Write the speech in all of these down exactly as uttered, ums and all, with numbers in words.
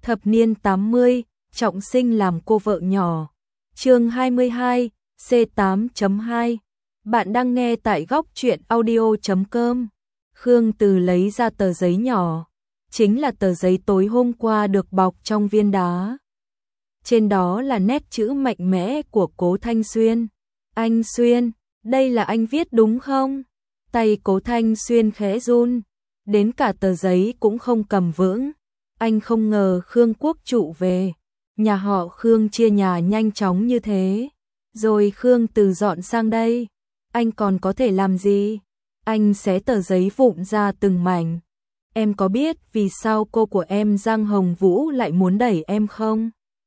Thập niên tám mươi, trọng sinh làm cô vợ nhỏ. Chương hai mươi hai, C tám chấm hai. Bạn đang nghe tại góc truyện audio chấm com. Khương Từ lấy ra tờ giấy nhỏ, chính là tờ giấy tối hôm qua được bọc trong viên đá. Trên đó là nét chữ mạnh mẽ của Cố Thanh Xuyên. Anh Xuyên, đây là anh viết đúng không? Tay Cố Thanh Xuyên khẽ run, đến cả tờ giấy cũng không cầm vững. Anh không ngờ Khương Quốc Trụ về, nhà họ Khương chia nhà nhanh chóng như thế. Rồi Khương Từ dọn sang đây, anh còn có thể làm gì? Anh xé tờ giấy vụn ra từng mảnh. Em có biết vì sao cô của em Giang Hồng Vũ lại muốn đẩy em không?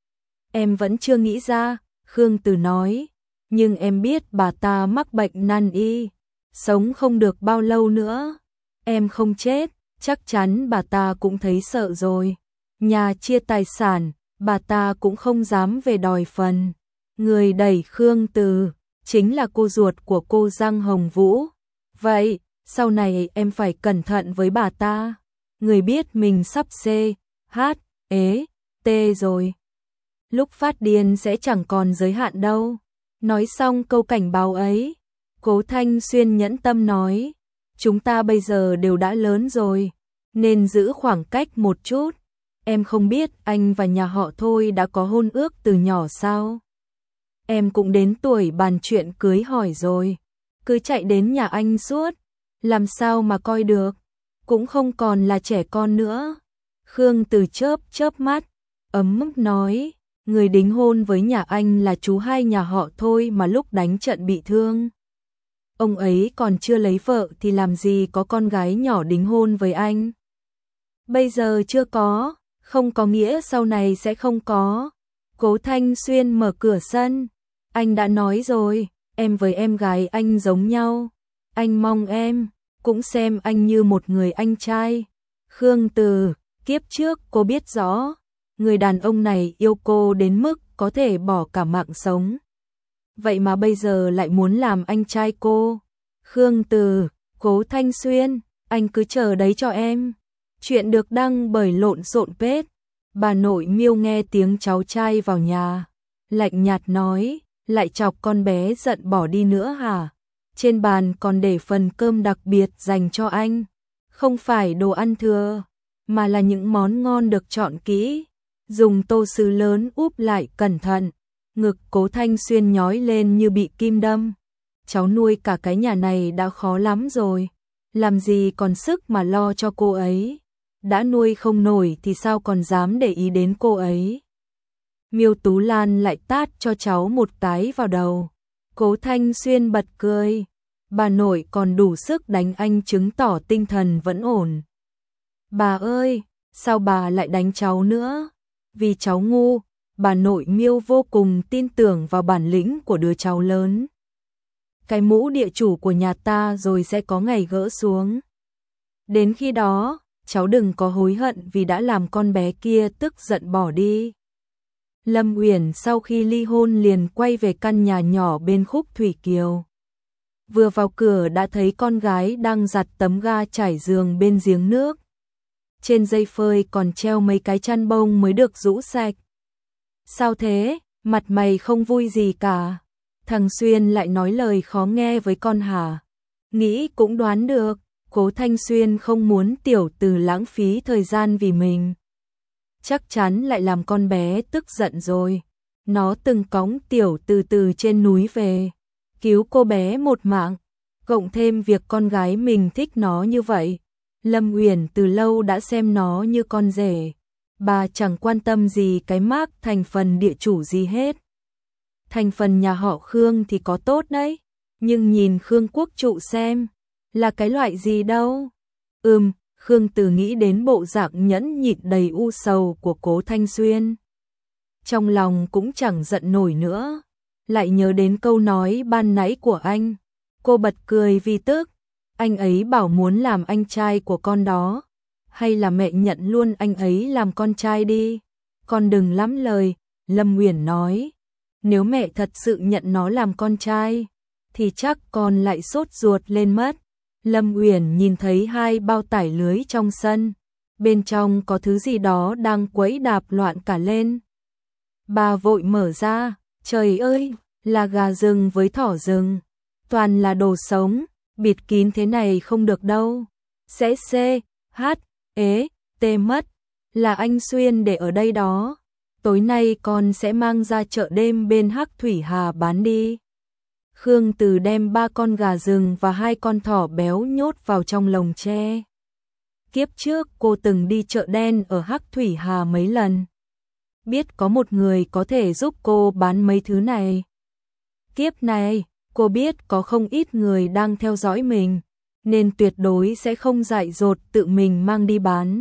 Em vẫn chưa nghĩ ra, Khương Từ nói. Nhưng em biết bà ta mắc bệnh nan y, sống không được bao lâu nữa. Em không chết, chắc chắn bà ta cũng thấy sợ rồi. Nhà chia tài sản, bà ta cũng không dám về đòi phần. Người đẩy Khương Từ chính là cô ruột của cô Giang Hồng Vũ. Vậy, sau này em phải cẩn thận với bà ta. Người biết mình sắp C, H, ế, T rồi. Lúc phát điên sẽ chẳng còn giới hạn đâu. Nói xong câu cảnh báo ấy, Cố Thanh Xuyên nhẫn tâm nói, chúng ta bây giờ đều đã lớn rồi, nên giữ khoảng cách một chút. Em không biết anh và nhà họ Thôi đã có hôn ước từ nhỏ sao? Em cũng đến tuổi bàn chuyện cưới hỏi rồi, cứ chạy đến nhà anh suốt, làm sao mà coi được, cũng không còn là trẻ con nữa. Khương Từ chớp chớp mắt, ấm ức nói, người đính hôn với nhà anh là chú hai nhà họ Thôi mà lúc đánh trận bị thương. Ông ấy còn chưa lấy vợ thì làm gì có con gái nhỏ đính hôn với anh. Bây giờ chưa có, không có nghĩa sau này sẽ không có. Cố Thanh Xuyên mở cửa sân. Anh đã nói rồi, em với em gái anh giống nhau. Anh mong em cũng xem anh như một người anh trai. Khương Từ, kiếp trước cô biết rõ, người đàn ông này yêu cô đến mức có thể bỏ cả mạng sống. Vậy mà bây giờ lại muốn làm anh trai cô. Khương Từ, Cố Thanh Xuyên, anh cứ chờ đấy cho em. Chuyện được đăng bởi Lộn Xộn Page. Bà nội Miêu nghe tiếng cháu trai vào nhà, lạnh nhạt nói, lại chọc con bé giận bỏ đi nữa hả? Trên bàn còn để phần cơm đặc biệt dành cho anh. Không phải đồ ăn thừa, mà là những món ngon được chọn kỹ, dùng tô sứ lớn úp lại cẩn thận. Ngực Cố Thanh Xuyên nhói lên như bị kim đâm. Cháu nuôi cả cái nhà này đã khó lắm rồi, làm gì còn sức mà lo cho cô ấy. Đã nuôi không nổi thì sao còn dám để ý đến cô ấy. Miêu Tú Lan lại tát cho cháu một cái vào đầu. Cố Thanh Xuyên bật cười. Bà nội còn đủ sức đánh anh chứng tỏ tinh thần vẫn ổn. Bà ơi, sao bà lại đánh cháu nữa? Vì cháu ngu. Bà nội Miêu vô cùng tin tưởng vào bản lĩnh của đứa cháu lớn. Cái mũ địa chủ của nhà ta rồi sẽ có ngày gỡ xuống. Đến khi đó, cháu đừng có hối hận vì đã làm con bé kia tức giận bỏ đi. Lâm Uyển sau khi ly hôn liền quay về căn nhà nhỏ bên khúc Thủy Kiều. Vừa vào cửa đã thấy con gái đang giặt tấm ga trải giường bên giếng nước. Trên dây phơi còn treo mấy cái chăn bông mới được rũ sạch. Sao thế, mặt mày không vui gì cả? Thằng Xuyên lại nói lời khó nghe với con hả? Nghĩ cũng đoán được, Cố Thanh Xuyên không muốn tiểu từ lãng phí thời gian vì mình. Chắc chắn lại làm con bé tức giận rồi. Nó từng cõng tiểu từ từ trên núi về, cứu cô bé một mạng, cộng thêm việc con gái mình thích nó như vậy. Lâm Uyển từ lâu đã xem nó như con rể. Bà chẳng quan tâm gì cái mác thành phần địa chủ gì hết. Thành phần nhà họ Khương thì có tốt đấy, nhưng nhìn Khương Quốc Trụ xem, là cái loại gì đâu. Ừm, Khương Từ nghĩ đến bộ dạng nhẫn nhịn đầy u sầu của Cố Thanh Xuyên. Trong lòng cũng chẳng giận nổi nữa, lại nhớ đến câu nói ban nãy của anh. Cô bật cười vì tức, anh ấy bảo muốn làm anh trai của con đó. Hay là mẹ nhận luôn anh ấy làm con trai đi. Con đừng lắm lời, Lâm Uyển nói. Nếu mẹ thật sự nhận nó làm con trai, thì chắc con lại sốt ruột lên mất. Lâm Uyển nhìn thấy hai bao tải lưới trong sân, bên trong có thứ gì đó đang quẫy đạp loạn cả lên. Bà vội mở ra, trời ơi, là gà rừng với thỏ rừng, toàn là đồ sống, bịt kín thế này không được đâu. Sẽ xê, hát, ế, tê mất, là anh Xuyên để ở đây đó. Tối nay con sẽ mang ra chợ đêm bên Hắc Thủy Hà bán đi. Khương Từ đem ba con gà rừng và hai con thỏ béo nhốt vào trong lồng tre. Kiếp trước cô từng đi chợ đen ở Hắc Thủy Hà mấy lần. Biết có một người có thể giúp cô bán mấy thứ này. Kiếp này, cô biết có không ít người đang theo dõi mình, nên tuyệt đối sẽ không dại dột tự mình mang đi bán.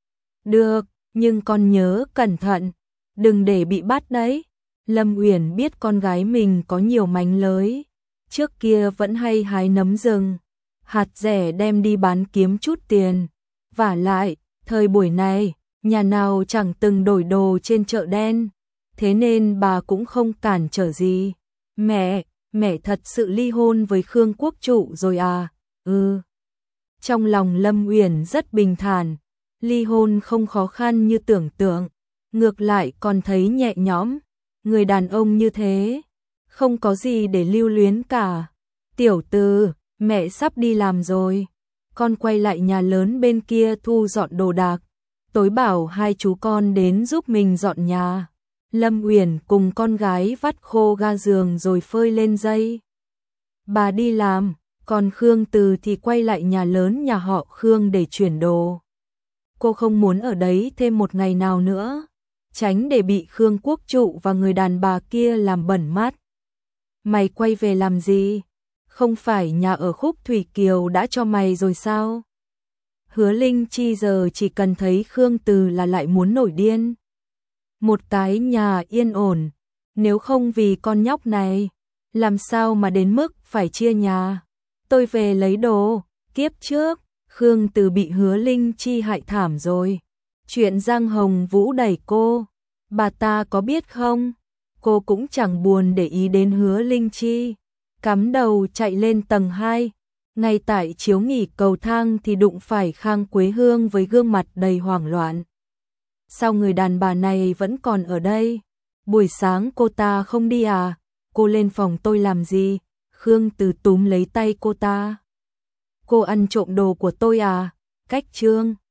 Được, nhưng con nhớ cẩn thận, đừng để bị bắt đấy. Lâm Uyển biết con gái mình có nhiều mánh lới, trước kia vẫn hay hái nấm rừng, hạt rẻ đem đi bán kiếm chút tiền. Vả lại, thời buổi này, nhà nào chẳng từng đổi đồ trên chợ đen, thế nên bà cũng không cản trở gì. Mẹ, mẹ thật sự ly hôn với Khương Quốc Trụ rồi à? Ừ. Trong lòng Lâm Uyển rất bình thản, ly hôn không khó khăn như tưởng tượng, ngược lại còn thấy nhẹ nhõm. Người đàn ông như thế, không có gì để lưu luyến cả. Tiểu Từ, mẹ sắp đi làm rồi, con quay lại nhà lớn bên kia thu dọn đồ đạc, tối bảo hai chú con đến giúp mình dọn nhà. Lâm Uyển cùng con gái vắt khô ga giường rồi phơi lên dây. Bà đi làm, còn Khương Từ thì quay lại nhà lớn nhà họ Khương để chuyển đồ. Cô không muốn ở đấy thêm một ngày nào nữa, tránh để bị Khương Quốc Trụ và người đàn bà kia làm bẩn mắt. Mày quay về làm gì? Không phải nhà ở Khúc Thủy Kiều đã cho mày rồi sao? Hứa Linh Chi giờ chỉ cần thấy Khương Từ là lại muốn nổi điên. Một cái nhà yên ổn, nếu không vì con nhóc này, làm sao mà đến mức phải chia nhà. Tôi về lấy đồ, kiếp trước, Khương Từ bị Hứa Linh Chi hại thảm rồi. Chuyện Giang Hồng Vũ đẩy cô, bà ta có biết không? Cô cũng chẳng buồn để ý đến Hứa Linh Chi, cắm đầu chạy lên tầng hai. Ngay tại chiếu nghỉ cầu thang thì đụng phải Khang Quế Hương với gương mặt đầy hoảng loạn. Sao người đàn bà này vẫn còn ở đây? Buổi sáng cô ta không đi à? Cô lên phòng tôi làm gì? Khương Từ túm lấy tay cô ta. Cô ăn trộm đồ của tôi à? Cách trương.